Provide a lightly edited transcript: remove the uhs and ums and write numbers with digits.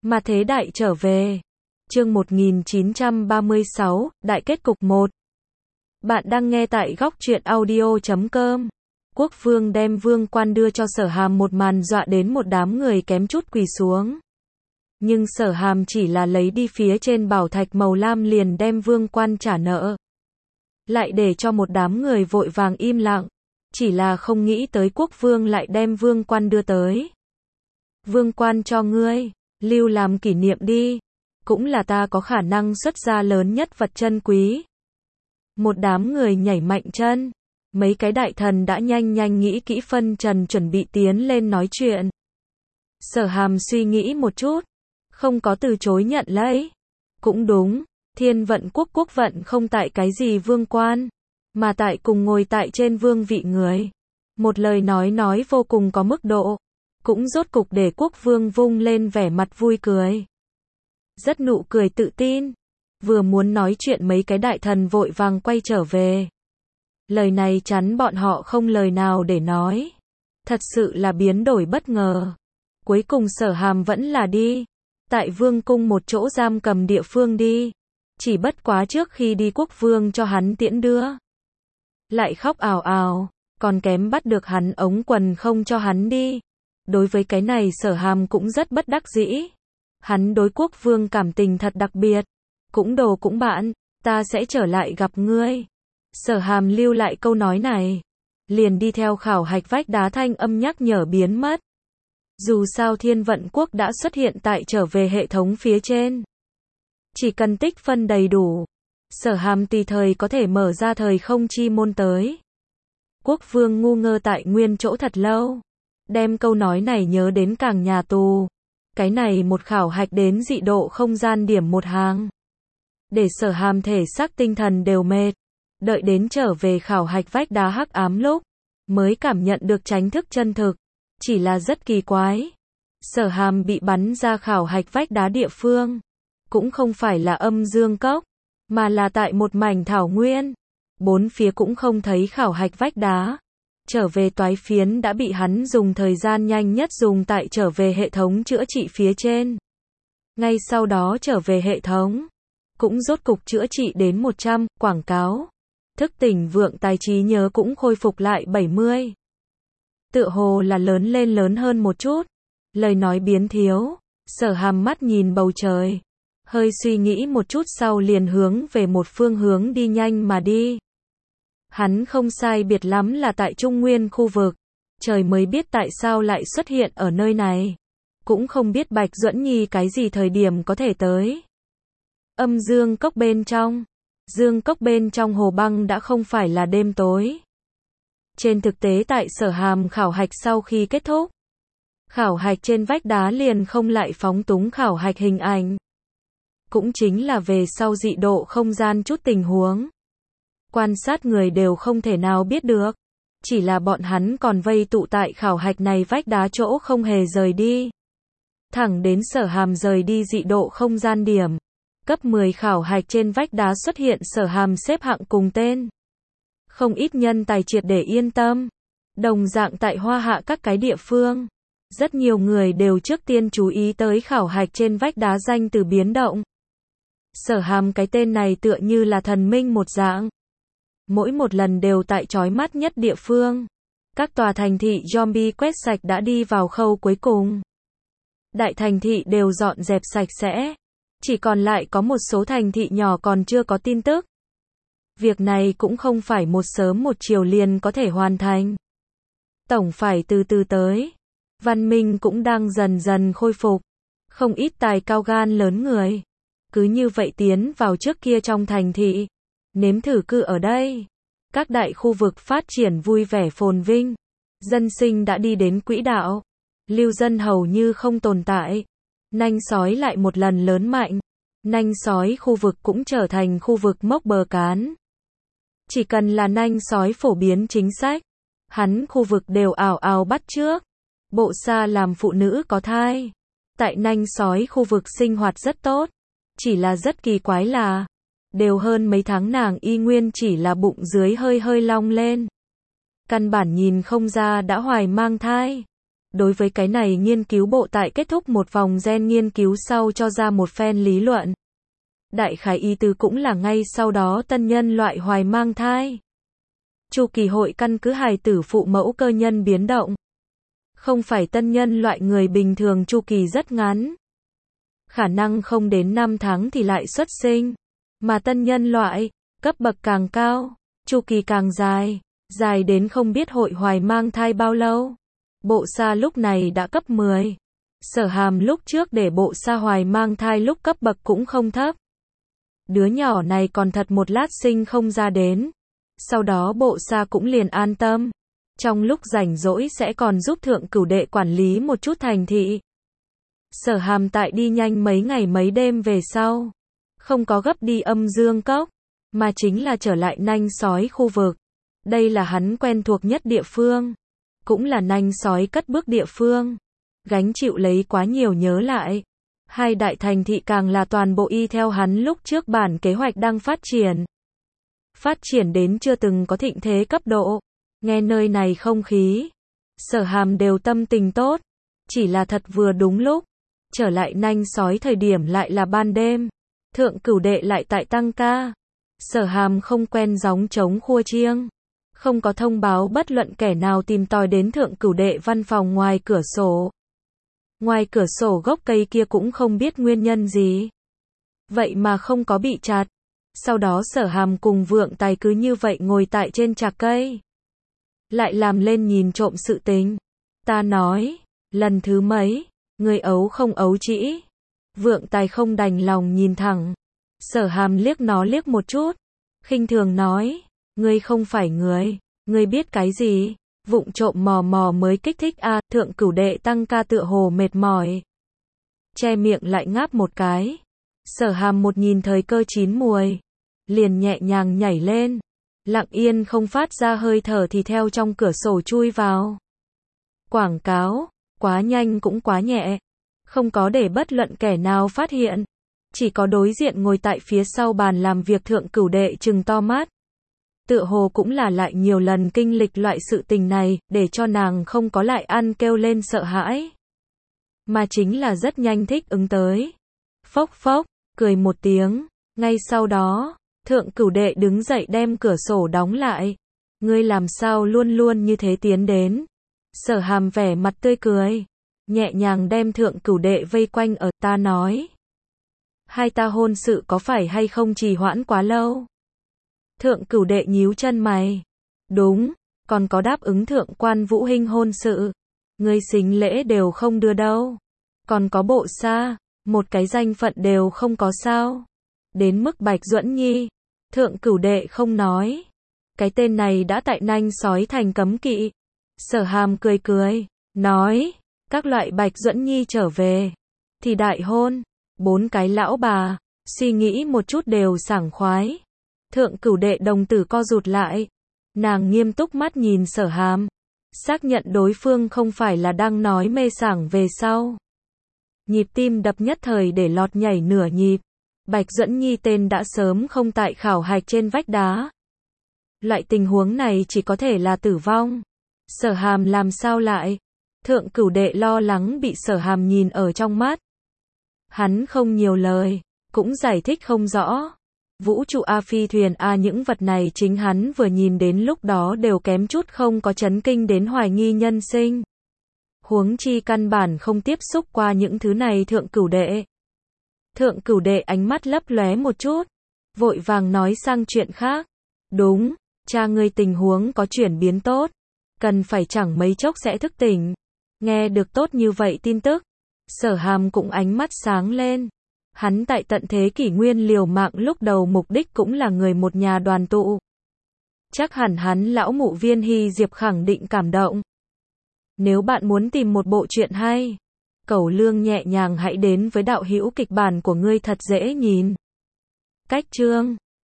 Mà thế đại trở về. Chương 1936, Đại kết cục 1. Bạn đang nghe tại góc truyện audio.com. Quốc vương đem Vương Quan đưa cho Sở Hàm, một màn dọa đến một đám người kém chút quỳ xuống. Nhưng Sở Hàm chỉ là lấy đi phía trên bảo thạch màu lam liền đem Vương Quan trả nợ. Lại để cho một đám người vội vàng im lặng. Chỉ là không nghĩ tới quốc vương lại đem Vương Quan đưa tới. Vương Quan cho ngươi, lưu làm kỷ niệm đi. Cũng là ta có khả năng xuất ra lớn nhất vật chân quý. Một đám người nhảy mạnh chân. Mấy cái đại thần đã nhanh nhanh nghĩ kỹ phân trần chuẩn bị tiến lên nói chuyện. Sở Hàm suy nghĩ một chút. Không có từ chối nhận lấy. Cũng đúng, Thiên Vận Quốc quốc vận không tại cái gì Vương Quan. Mà tại cùng ngồi tại trên vương vị người. Một lời nói vô cùng có mức độ. Cũng rốt cục để quốc vương vung lên vẻ mặt vui cười. Rất nụ cười tự tin. Vừa muốn nói chuyện mấy cái đại thần vội vàng quay trở về. Lời này chắn bọn họ không lời nào để nói. Thật sự là biến đổi bất ngờ. Cuối cùng Sở Hàm vẫn là đi. Tại vương cung một chỗ giam cầm địa phương đi. Chỉ bất quá trước khi đi quốc vương cho hắn tiễn đưa. Lại khóc ào ào. Còn kém bắt được hắn ống quần không cho hắn đi. Đối với cái này Sở Hàm cũng rất bất đắc dĩ. Hắn đối quốc vương cảm tình thật đặc biệt. Cũng đồ cũng bạn, ta sẽ trở lại gặp ngươi. Sở Hàm lưu lại câu nói này. Liền đi theo khảo hạch vách đá thanh âm nhắc nhở biến mất. Dù sao Thiên Vận Quốc đã xuất hiện tại trở về hệ thống phía trên. Chỉ cần tích phân đầy đủ. Sở Hàm tùy thời có thể mở ra thời không chi môn tới. Quốc vương ngu ngơ tại nguyên chỗ thật lâu. Đem câu nói này nhớ đến càng nhà tù. Cái này một khảo hạch đến dị độ không gian điểm một hàng. Để Sở Hàm thể xác tinh thần đều mệt. Đợi đến trở về khảo hạch vách đá hắc ám lúc. Mới cảm nhận được tránh thức chân thực. Chỉ là rất kỳ quái. Sở Hàm bị bắn ra khảo hạch vách đá địa phương. Cũng không phải là âm dương cốc. Mà là tại một mảnh thảo nguyên. Bốn phía cũng không thấy khảo hạch vách đá. Trở về toái phiến đã bị hắn dùng thời gian nhanh nhất dùng tại trở về hệ thống chữa trị phía trên. Ngay sau đó trở về hệ thống. Cũng rốt cục chữa trị đến 100, quảng cáo. Thức tỉnh vượng tài trí nhớ cũng khôi phục lại 70. Tựa hồ là lớn hơn một chút. Lời nói biến thiếu. Sở Hàm mắt nhìn bầu trời. Hơi suy nghĩ một chút sau liền hướng về một phương hướng đi nhanh mà đi. Hắn không sai biệt lắm là tại Trung Nguyên khu vực. Trời mới biết tại sao lại xuất hiện ở nơi này. Cũng không biết Bạch Duẫn Nhi cái gì thời điểm có thể tới. Âm dương cốc bên trong. Dương cốc bên trong hồ băng đã không phải là đêm tối. Trên thực tế tại Sở Hàm khảo hạch sau khi kết thúc. Khảo hạch trên vách đá liền không lại phóng túng khảo hạch hình ảnh. Cũng chính là về sau dị độ không gian chút tình huống. Quan sát người đều không thể nào biết được. Chỉ là bọn hắn còn vây tụ tại khảo hạch này vách đá chỗ không hề rời đi. Thẳng đến Sở Hàm rời đi dị độ không gian điểm. Cấp 10 khảo hạch trên vách đá xuất hiện Sở Hàm xếp hạng cùng tên. Không ít nhân tài triệt để yên tâm. Đồng dạng tại Hoa Hạ các cái địa phương. Rất nhiều người đều trước tiên chú ý tới khảo hạch trên vách đá danh từ biến động. Sở Hàm cái tên này tựa như là thần minh một dạng. Mỗi một lần đều tại chói mắt nhất địa phương. Các tòa thành thị zombie quét sạch đã đi vào khâu cuối cùng. Đại thành thị đều dọn dẹp sạch sẽ. Chỉ còn lại có một số thành thị nhỏ còn chưa có tin tức. Việc này cũng không phải một sớm một chiều liền có thể hoàn thành. Tổng phải từ từ tới. Văn minh cũng đang dần dần khôi phục. Không ít tài cao gan lớn người. Cứ như vậy tiến vào trước kia trong thành thị. Nếm thử cư ở đây. Các đại khu vực phát triển vui vẻ phồn vinh. Dân sinh đã đi đến quỹ đạo. Lưu dân hầu như không tồn tại. Nanh sói lại một lần lớn mạnh. Nanh sói khu vực cũng trở thành khu vực mốc bờ cán. Chỉ cần là nanh sói phổ biến chính sách. Hắn khu vực đều ảo ảo bắt chước. Bộ xa làm phụ nữ có thai. Tại nanh sói khu vực sinh hoạt rất tốt. Chỉ là rất kỳ quái là. Đều hơn mấy tháng nàng y nguyên chỉ là bụng dưới hơi hơi long lên. Căn bản nhìn không ra đã hoài mang thai. Đối với cái này nghiên cứu bộ tại kết thúc một vòng gen nghiên cứu sau cho ra một phen lý luận. Đại khái ý tứ cũng là ngay sau đó tân nhân loại hoài mang thai. Chu kỳ hội căn cứ hài tử phụ mẫu cơ nhân biến động. Không phải tân nhân loại người bình thường chu kỳ rất ngắn. Khả năng không đến 5 tháng thì lại xuất sinh. Mà tân nhân loại, cấp bậc càng cao, chu kỳ càng dài, dài đến không biết hội hoài mang thai bao lâu. Bộ sa lúc này đã cấp 10. Sở Hàm lúc trước để bộ sa hoài mang thai lúc cấp bậc cũng không thấp. Đứa nhỏ này còn thật một lát sinh không ra đến. Sau đó bộ sa cũng liền an tâm. Trong lúc rảnh rỗi sẽ còn giúp thượng cửu đệ quản lý một chút thành thị. Sở Hàm tại đi nhanh mấy ngày mấy đêm về sau. Không có gấp đi Âm Dương Cốc, mà chính là trở lại nanh sói khu vực. Đây là hắn quen thuộc nhất địa phương. Cũng là nanh sói cất bước địa phương. Gánh chịu lấy quá nhiều nhớ lại. Hai đại thành thị càng là toàn bộ y theo hắn lúc trước bản kế hoạch đang phát triển. Phát triển đến chưa từng có thịnh thế cấp độ. Nghe nơi này không khí. Sở Hàm đều tâm tình tốt. Chỉ là thật vừa đúng lúc. Trở lại nanh sói thời điểm lại là ban đêm. Thượng cửu đệ lại tại tăng ca. Sở Hàm không quen gióng trống khua chiêng. Không có thông báo bất luận kẻ nào tìm tòi đến thượng cửu đệ văn phòng ngoài cửa sổ. Ngoài cửa sổ gốc cây kia cũng không biết nguyên nhân gì. Vậy mà không có bị chặt. Sau đó Sở Hàm cùng Vượng Tài cứ như vậy ngồi tại trên chạc cây. Lại làm lên nhìn trộm sự tình. Ta nói, lần thứ mấy, người ấu không ấu trĩ. Vượng Tài không đành lòng nhìn thẳng. Sở Hàm liếc nó liếc một chút. Khinh thường nói, ngươi không phải người, ngươi biết cái gì? Vụng trộm mò mò mới kích thích a. Thượng cửu đệ tăng ca tựa hồ mệt mỏi. Che miệng lại ngáp một cái. Sở Hàm một nhìn thời cơ chín muồi. Liền nhẹ nhàng nhảy lên. Lặng yên không phát ra hơi thở thì theo trong cửa sổ chui vào. Quảng cáo, quá nhanh cũng quá nhẹ. Không có để bất luận kẻ nào phát hiện. Chỉ có đối diện ngồi tại phía sau bàn làm việc thượng cửu đệ trừng to mắt. Tựa hồ cũng là lại nhiều lần kinh lịch loại sự tình này, để cho nàng không có lại ăn kêu lên sợ hãi. Mà chính là rất nhanh thích ứng tới. Phốc phốc, cười một tiếng. Ngay sau đó, thượng cửu đệ đứng dậy đem cửa sổ đóng lại. Ngươi làm sao luôn luôn như thế tiến đến. Sở Hàm vẻ mặt tươi cười. Nhẹ nhàng đem thượng cửu đệ vây quanh ở ta nói. Hai ta hôn sự có phải hay không trì hoãn quá lâu? Thượng cửu đệ nhíu chân mày. Đúng, còn có đáp ứng thượng quan Vũ Hinh hôn sự. Ngươi sính lễ đều không đưa đâu. Còn có bộ sa, một cái danh phận đều không có sao. Đến mức Bạch Duẫn Nhi. Thượng cửu đệ không nói. Cái tên này đã tại nanh sói thành cấm kỵ. Sở Hàm cười cười, nói, các loại Bạch Duẫn Nhi trở về. Thì đại hôn, 4 cái lão bà, suy nghĩ một chút đều sảng khoái. Thượng cửu đệ đồng tử co rụt lại. Nàng nghiêm túc mắt nhìn Sở Hàm. Xác nhận đối phương không phải là đang nói mê sảng về sau. Nhịp tim đập nhất thời để lọt nhảy nửa nhịp. Bạch Duẫn Nhi tên đã sớm không tại khảo hạch trên vách đá. Loại tình huống này chỉ có thể là tử vong. Sở Hàm làm sao lại? Thượng cửu đệ lo lắng bị Sở Hàm nhìn ở trong mắt. Hắn không nhiều lời, cũng giải thích không rõ. Vũ trụ A phi thuyền A những vật này chính hắn vừa nhìn đến lúc đó đều kém chút không có chấn kinh đến hoài nghi nhân sinh. Huống chi căn bản không tiếp xúc qua những thứ này thượng cửu đệ. Thượng cửu đệ ánh mắt lấp lóe một chút, vội vàng nói sang chuyện khác. Đúng, cha ngươi tình huống có chuyển biến tốt, cần phải chẳng mấy chốc sẽ thức tỉnh. Nghe được tốt như vậy tin tức, Sở Hàm cũng ánh mắt sáng lên. Hắn tại tận thế kỷ nguyên liều mạng lúc đầu mục đích cũng là người một nhà đoàn tụ. Chắc hẳn hắn lão mụ Viên Hy Diệp khẳng định cảm động. Nếu bạn muốn tìm một bộ truyện hay, Cẩu Lương nhẹ nhàng hãy đến với đạo hữu kịch bản của ngươi thật dễ nhìn. Cách chương